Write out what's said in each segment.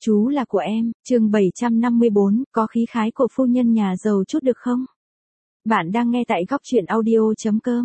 Chú là của em, chương 754, có khí khái của phu nhân nhà giàu chút được không? Bạn đang nghe tại góc truyện audio.com.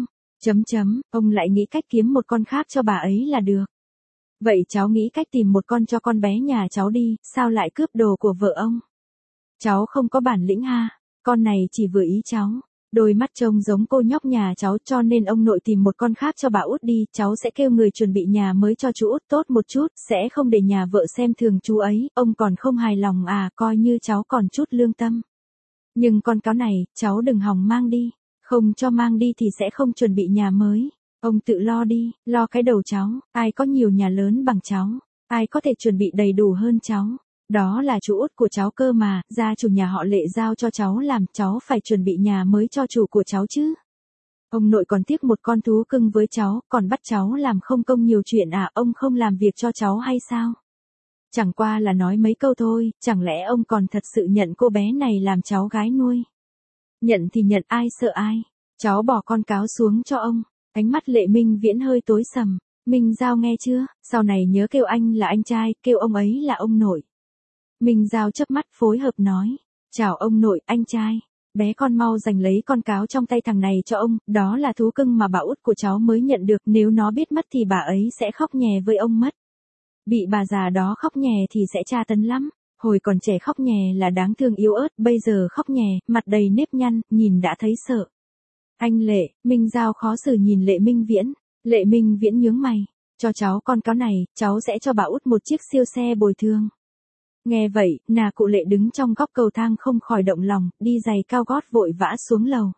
Ông lại nghĩ cách kiếm một con khác cho bà ấy là được. Vậy cháu nghĩ cách tìm một con cho con bé nhà cháu đi, sao lại cướp đồ của vợ ông? Cháu không có bản lĩnh ha, con này chỉ vừa ý cháu. Đôi mắt trông giống cô nhóc nhà cháu cho nên ông nội tìm một con khác cho bà út đi, cháu sẽ kêu người chuẩn bị nhà mới cho chú út tốt một chút, sẽ không để nhà vợ xem thường chú ấy, ông còn không hài lòng à, coi như cháu còn chút lương tâm. Nhưng con cáo này, cháu đừng hòng mang đi, không cho mang đi thì sẽ không chuẩn bị nhà mới. Ông tự lo đi, lo cái đầu cháu, ai có nhiều nhà lớn bằng cháu, ai có thể chuẩn bị đầy đủ hơn cháu. Đó là chú út của cháu cơ mà, gia chủ nhà họ Lệ giao cho cháu làm, cháu phải chuẩn bị nhà mới cho chủ của cháu chứ. Ông nội còn tiếc một con thú cưng với cháu, còn bắt cháu làm không công nhiều chuyện à, ông không làm việc cho cháu hay sao? Chẳng qua là nói mấy câu thôi, chẳng lẽ ông còn thật sự nhận cô bé này làm cháu gái nuôi? Nhận thì nhận, ai sợ ai? Cháu bỏ con cáo xuống cho ông. Ánh mắt Lệ Minh Viễn hơi tối sầm. Minh Giao nghe chưa, sau này nhớ kêu anh là anh trai, kêu ông ấy là ông nội. Minh Giao chớp mắt phối hợp nói, chào ông nội, anh trai, bé con mau giành lấy con cáo trong tay thằng này cho ông, đó là thú cưng mà bà út của cháu mới nhận được, nếu nó biết mất thì bà ấy sẽ khóc nhè với ông mất. Bị bà già đó khóc nhè thì sẽ tra tấn lắm, hồi còn trẻ khóc nhè là đáng thương yếu ớt, bây giờ khóc nhè, mặt đầy nếp nhăn, nhìn đã thấy sợ. Anh Lệ, Minh Giao khó xử nhìn Lệ Minh Viễn, Lệ Minh Viễn nhướng mày, cho cháu con cáo này, cháu sẽ cho bà út một chiếc siêu xe bồi thường. Nghe vậy, nà cụ Lệ đứng trong góc cầu thang không khỏi động lòng, đi giày cao gót vội vã xuống lầu.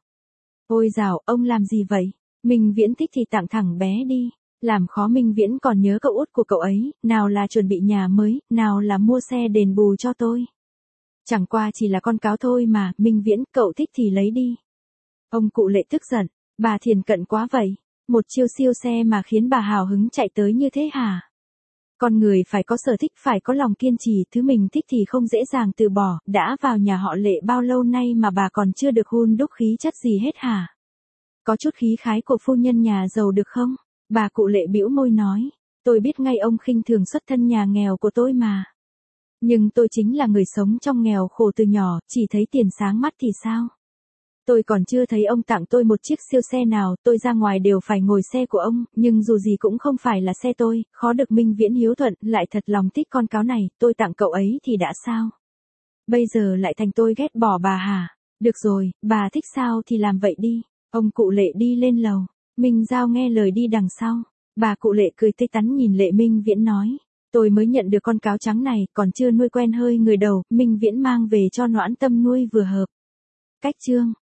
Ôi dào, ông làm gì vậy? Minh Viễn thích thì tặng thẳng bé đi. Làm khó Minh Viễn còn nhớ cậu út của cậu ấy, nào là chuẩn bị nhà mới, nào là mua xe đền bù cho tôi. Chẳng qua chỉ là con cáo thôi mà, Minh Viễn, cậu thích thì lấy đi. Ông cụ Lệ tức giận, bà thiền cận quá vậy, một chiêu siêu xe mà khiến bà hào hứng chạy tới như thế hả? Con người phải có sở thích, phải có lòng kiên trì, thứ mình thích thì không dễ dàng từ bỏ, đã vào nhà họ Lệ bao lâu nay mà bà còn chưa được hun đúc khí chất gì hết hả? Có chút khí khái của phu nhân nhà giàu được không? Bà cụ Lệ bĩu môi nói, tôi biết ngay ông khinh thường xuất thân nhà nghèo của tôi mà. Nhưng tôi chính là người sống trong nghèo khổ từ nhỏ, chỉ thấy tiền sáng mắt thì sao? Tôi còn chưa thấy ông tặng tôi một chiếc siêu xe nào, tôi ra ngoài đều phải ngồi xe của ông, nhưng dù gì cũng không phải là xe tôi, khó được Minh Viễn hiếu thuận, lại thật lòng thích con cáo này, tôi tặng cậu ấy thì đã sao? Bây giờ lại thành tôi ghét bỏ bà hả? Được rồi, bà thích sao thì làm vậy đi. Ông cụ Lệ đi lên lầu, Minh Giao nghe lời đi đằng sau. Bà cụ Lệ cười tươi tắn nhìn Lệ Minh Viễn nói, tôi mới nhận được con cáo trắng này, còn chưa nuôi quen hơi người đầu, Minh Viễn mang về cho Noãn Tâm nuôi vừa hợp. Cách chương